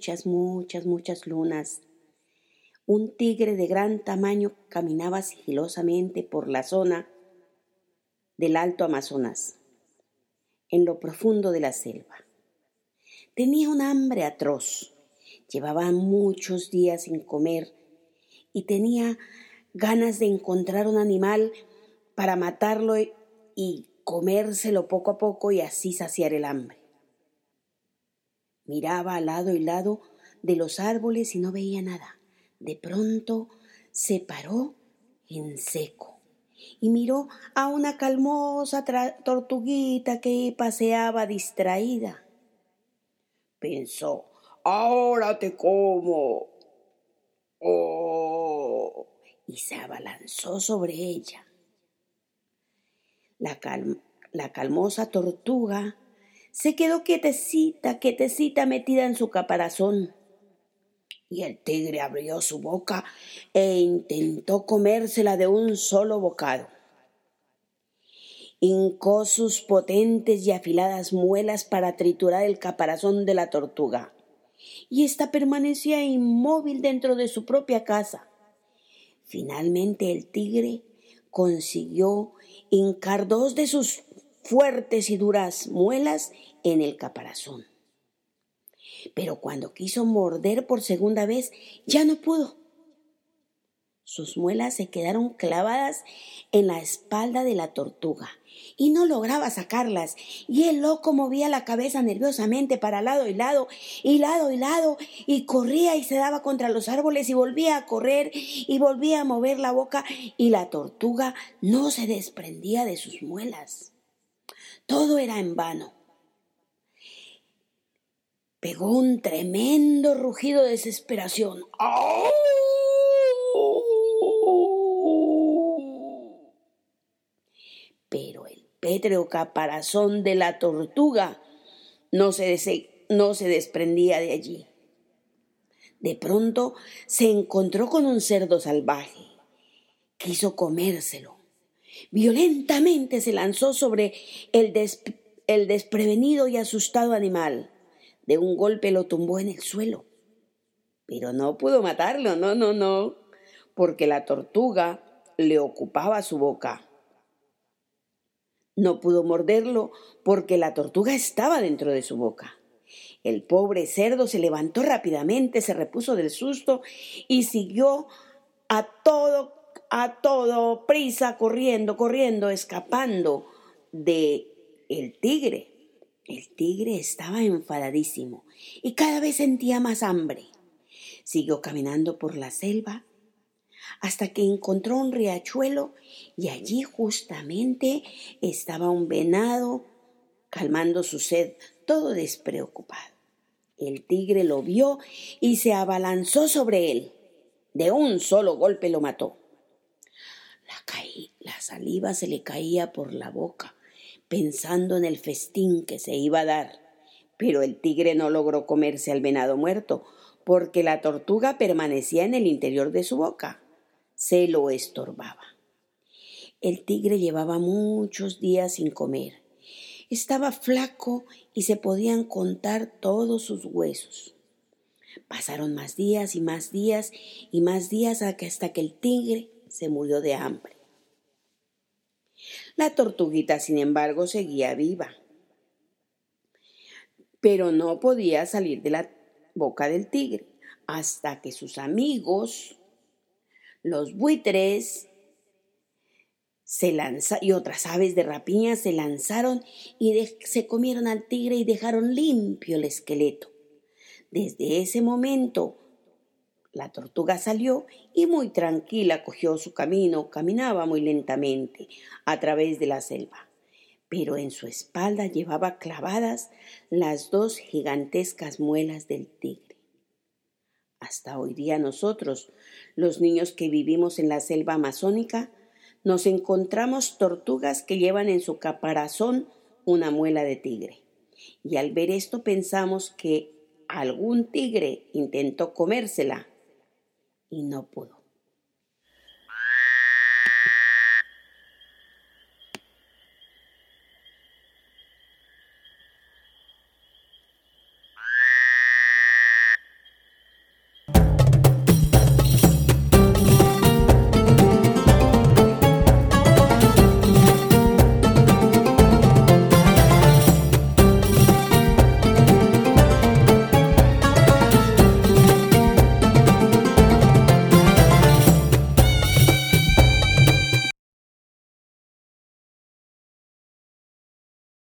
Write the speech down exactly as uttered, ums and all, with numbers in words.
muchas, muchas, muchas lunas. Un tigre de gran tamaño caminaba sigilosamente por la zona del Alto Amazonas, en lo profundo de la selva. Tenía un hambre atroz. Llevaba muchos días sin comer y tenía ganas de encontrar un animal para matarlo y comérselo poco a poco y así saciar el hambre. Miraba al lado y lado de los árboles y no veía nada. De pronto se paró en seco y miró a una calmosa tra- tortuguita que paseaba distraída. Pensó, ahora te como. ¡Oh! Y se abalanzó sobre ella. La, cal- la calmosa tortuga se quedó quietecita, quietecita metida en su caparazón. Y el tigre abrió su boca e intentó comérsela de un solo bocado. Hincó sus potentes y afiladas muelas para triturar el caparazón de la tortuga. Y ésta permanecía inmóvil dentro de su propia casa. Finalmente el tigre consiguió hincar dos de sus fuertes y duras muelas en el caparazón. Pero cuando quiso morder por segunda vez, ya no pudo. Sus muelas se quedaron clavadas en la espalda de la tortuga y no lograba sacarlas, y el loco movía la cabeza nerviosamente para lado y lado, y lado y lado, y corría y se daba contra los árboles y volvía a correr y volvía a mover la boca, y la tortuga no se desprendía de sus muelas. Todo era en vano. Pegó un tremendo rugido de desesperación. ¡Oh! Pero el pétreo caparazón de la tortuga no se, des- no se desprendía de allí. De pronto se encontró con un cerdo salvaje. Quiso comérselo. Violentamente se lanzó sobre el, des- el desprevenido y asustado animal. De un golpe lo tumbó en el suelo. Pero no pudo matarlo, no, no, no, porque la tortuga le ocupaba su boca. No pudo morderlo porque la tortuga estaba dentro de su boca. El pobre cerdo se levantó rápidamente, se repuso del susto y siguió a todo, a todo prisa, corriendo, corriendo, escapando de el tigre. El tigre estaba enfadadísimo y cada vez sentía más hambre. Siguió caminando por la selva hasta que encontró un riachuelo y allí justamente estaba un venado calmando su sed, todo despreocupado. El tigre lo vio y se abalanzó sobre él. De un solo golpe lo mató. La, caí, la saliva se le caía por la boca, pensando en el festín que se iba a dar. Pero el tigre no logró comerse al venado muerto, porque la tortuga permanecía en el interior de su boca. Se lo estorbaba. El tigre llevaba muchos días sin comer. Estaba flaco y se podían contar todos sus huesos. Pasaron más días y más días y más días hasta que el tigre se murió de hambre. La tortuguita, sin embargo, seguía viva, pero no podía salir de la boca del tigre hasta que sus amigos, los buitres, se lanza, y otras aves de rapiña se lanzaron y de, se comieron al tigre y dejaron limpio el esqueleto. Desde ese momento la tortuga salió y muy tranquila cogió su camino, caminaba muy lentamente a través de la selva, pero en su espalda llevaba clavadas las dos gigantescas muelas del tigre. Hasta hoy día nosotros, los niños que vivimos en la selva amazónica, nos encontramos tortugas que llevan en su caparazón una muela de tigre. Y al ver esto pensamos que algún tigre intentó comérsela y no pudo.